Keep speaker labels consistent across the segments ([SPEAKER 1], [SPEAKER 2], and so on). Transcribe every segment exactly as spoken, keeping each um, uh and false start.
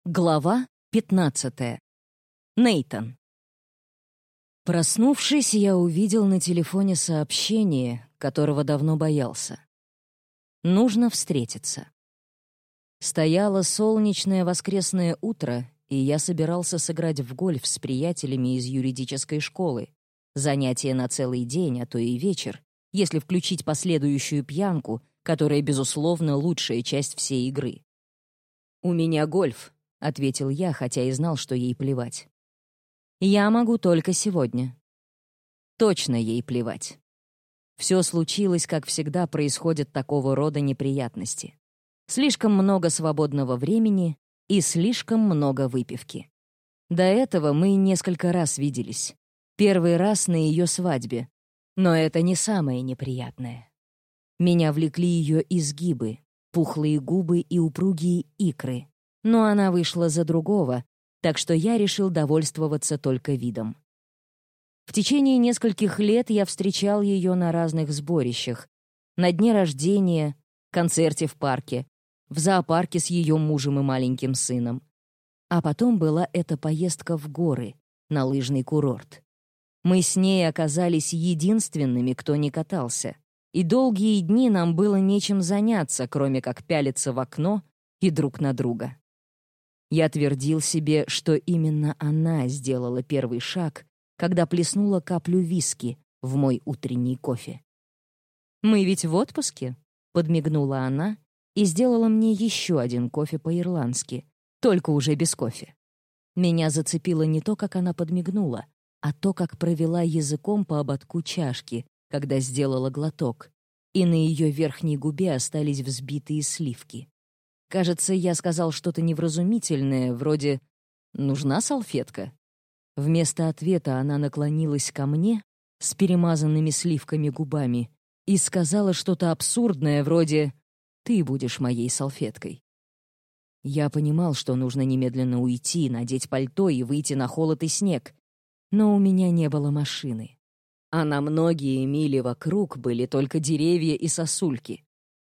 [SPEAKER 1] Глава пятнадцатая. Нейтан. Проснувшись, я увидел на телефоне сообщение, которого давно боялся. Нужно встретиться. Стояло солнечное воскресное утро, и я собирался сыграть в гольф с приятелями из юридической школы. Занятие на целый день, а то и вечер, если включить последующую пьянку, которая, безусловно, лучшая часть всей игры. «У меня гольф», — ответил я, хотя и знал, что ей плевать. «Я могу только сегодня». Точно ей плевать. Все случилось, как всегда происходят такого рода неприятности. Слишком много свободного времени и слишком много выпивки. До этого мы несколько раз виделись. Первый раз на ее свадьбе. Но это не самое неприятное. Меня влекли ее изгибы, пухлые губы и упругие икры. Но она вышла за другого, так что я решил довольствоваться только видом. В течение нескольких лет я встречал ее на разных сборищах. На дне рождения, концерте в парке, в зоопарке с ее мужем и маленьким сыном. А потом была эта поездка в горы, на лыжный курорт. Мы с ней оказались единственными, кто не катался. И долгие дни нам было нечем заняться, кроме как пялиться в окно и друг на друга. Я твердил себе, что именно она сделала первый шаг, когда плеснула каплю виски в мой утренний кофе. «Мы ведь в отпуске?» — подмигнула она и сделала мне еще один кофе по-ирландски, только уже без кофе. Меня зацепило не то, как она подмигнула, а то, как провела языком по ободку чашки, когда сделала глоток, и на ее верхней губе остались взбитые сливки. Кажется, я сказал что-то невразумительное, вроде «нужна салфетка?». Вместо ответа она наклонилась ко мне с перемазанными сливками губами и сказала что-то абсурдное, вроде «ты будешь моей салфеткой». Я понимал, что нужно немедленно уйти, надеть пальто и выйти на холод и снег, но у меня не было машины. А на многие мили вокруг были только деревья и сосульки.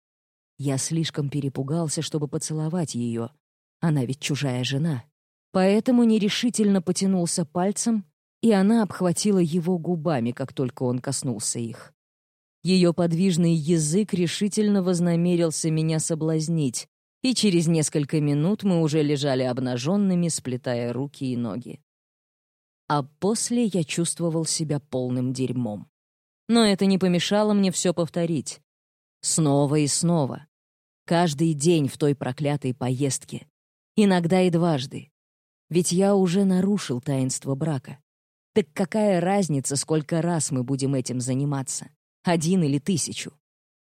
[SPEAKER 1] Я слишком перепугался, чтобы поцеловать ее. Она ведь чужая жена. Поэтому нерешительно потянулся пальцем, и она обхватила его губами, как только он коснулся их. Ее подвижный язык решительно вознамерился меня соблазнить, и через несколько минут мы уже лежали обнаженными, сплетая руки и ноги. А после я чувствовал себя полным дерьмом. Но это не помешало мне все повторить. Снова и снова. Каждый день в той проклятой поездке. Иногда и дважды. Ведь я уже нарушил таинство брака. Так какая разница, сколько раз мы будем этим заниматься? Один или тысячу?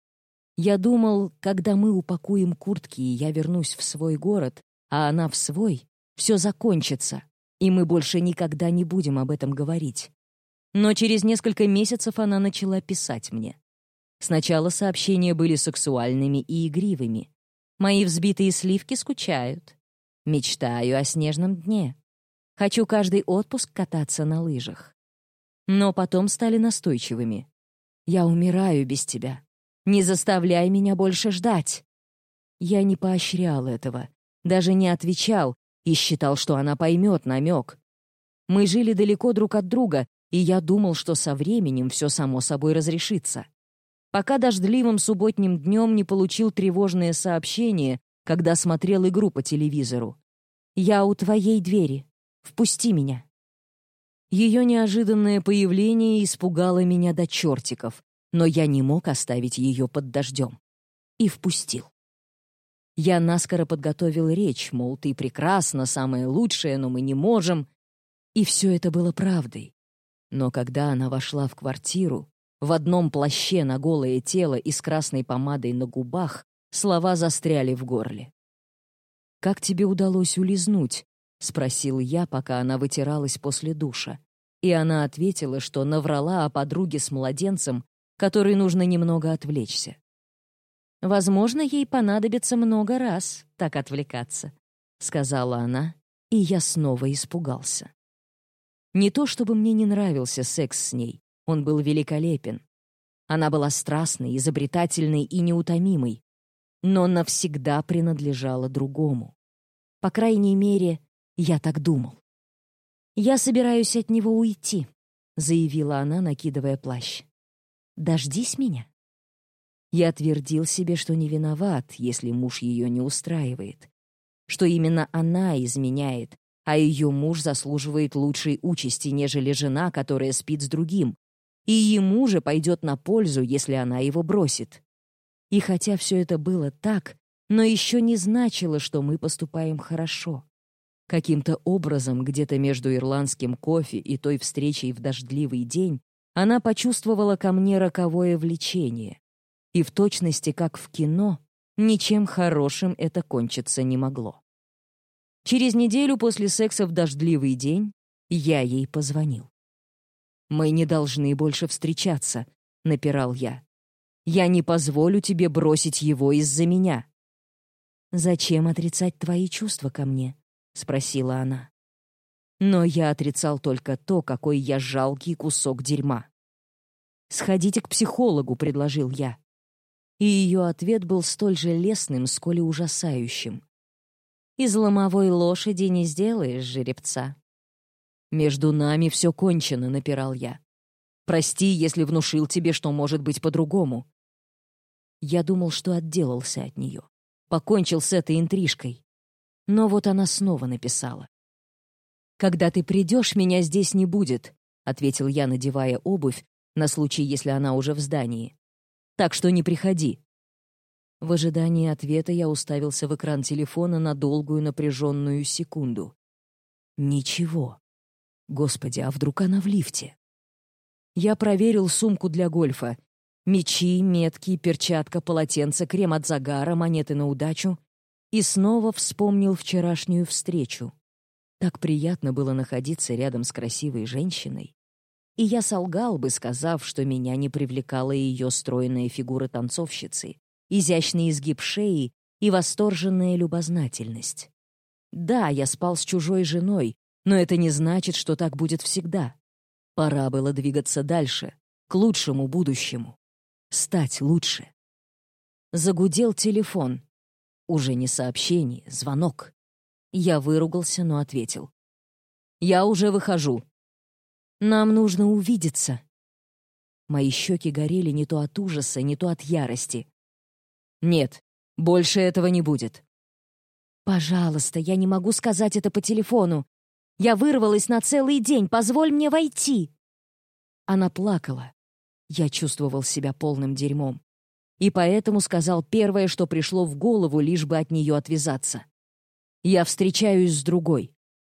[SPEAKER 1] Я думал, когда мы упакуем куртки, и я вернусь в свой город, а она в свой, все закончится, и мы больше никогда не будем об этом говорить. Но через несколько месяцев она начала писать мне. Сначала сообщения были сексуальными и игривыми. Мои взбитые сливки скучают. Мечтаю о снежном дне. Хочу каждый отпуск кататься на лыжах. Но потом стали настойчивыми. Я умираю без тебя. Не заставляй меня больше ждать. Я не поощрял этого, даже не отвечал и считал, что она поймет намек. Мы жили далеко друг от друга, и я думал, что со временем все само собой разрешится. Пока дождливым субботним днем не получил тревожное сообщение, когда смотрел игру по телевизору. «Я у твоей двери. Впусти меня». Ее неожиданное появление испугало меня до чертиков, но я не мог оставить ее под дождем. И впустил. Я наскоро подготовил речь, мол, ты прекрасна, самое лучшее, но мы не можем. И все это было правдой. Но когда она вошла в квартиру, в одном плаще на голое тело и с красной помадой на губах, слова застряли в горле. «Как тебе удалось улизнуть?» — спросил я, пока она вытиралась после душа. И она ответила, что наврала о подруге с младенцем, которой нужно немного отвлечься. «Возможно, ей понадобится много раз так отвлекаться», — сказала она, и я снова испугался. Не то чтобы мне не нравился секс с ней, он был великолепен. Она была страстной, изобретательной и неутомимой, но навсегда принадлежала другому. По крайней мере, я так думал. «Я собираюсь от него уйти», — заявила она, накидывая плащ. «Дождись меня». Я твердил себе, что не виноват, если муж ее не устраивает, что именно она изменяет, а ее муж заслуживает лучшей участи, нежели жена, которая спит с другим, и ему же пойдет на пользу, если она его бросит. И хотя все это было так, но еще не значило, что мы поступаем хорошо. Каким-то образом, где-то между ирландским кофе и той встречей в дождливый день, она почувствовала ко мне роковое влечение. И в точности, как в кино, ничем хорошим это кончиться не могло. Через неделю после секса в дождливый день я ей позвонил. «Мы не должны больше встречаться», — напирал я. «Я не позволю тебе бросить его из-за меня». «Зачем отрицать твои чувства ко мне?» — спросила она. Но я отрицал только то, какой я жалкий кусок дерьма. «Сходите к психологу», — предложил я. И ее ответ был столь же лестным, сколь и ужасающим. «Из ломовой лошади не сделаешь жеребца». «Между нами все кончено», — напирал я. «Прости, если внушил тебе, что может быть по-другому». Я думал, что отделался от нее, покончил с этой интрижкой. Но вот она снова написала. «Когда ты придешь, меня здесь не будет», — ответил я, надевая обувь, на случай, если она уже в здании. «Так что не приходи». В ожидании ответа я уставился в экран телефона на долгую напряженную секунду. Ничего. Господи, а вдруг она в лифте? Я проверил сумку для гольфа. Мячи, метки, перчатка, полотенце, крем от загара, монеты на удачу. И снова вспомнил вчерашнюю встречу. Так приятно было находиться рядом с красивой женщиной. И я солгал бы, сказав, что меня не привлекала ее стройная фигура танцовщицы, изящный изгиб шеи и восторженная любознательность. Да, я спал с чужой женой, но это не значит, что так будет всегда. Пора было двигаться дальше, к лучшему будущему. Стать лучше. Загудел телефон. Уже не сообщение, звонок. Я выругался, но ответил. «Я уже выхожу». «Нам нужно увидеться». Мои щеки горели не то от ужаса, не то от ярости. «Нет, больше этого не будет». «Пожалуйста, я не могу сказать это по телефону. Я вырвалась на целый день, позволь мне войти». Она плакала. Я чувствовал себя полным дерьмом. И поэтому сказал первое, что пришло в голову, лишь бы от нее отвязаться. «Я встречаюсь с другой».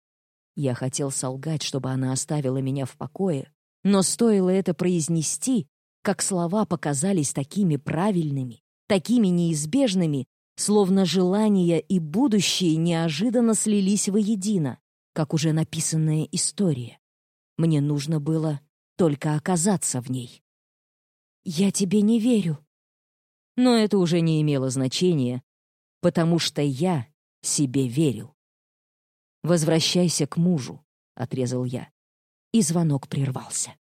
[SPEAKER 1] Я хотел солгать, чтобы она оставила меня в покое, но стоило это произнести, как слова показались такими правильными, такими неизбежными, словно желания и будущее неожиданно слились воедино, как уже написанная история. Мне нужно было только оказаться в ней. «Я тебе не верю». Но это уже не имело значения, потому что я себе верил. «Возвращайся к мужу», — отрезал я, и звонок прервался.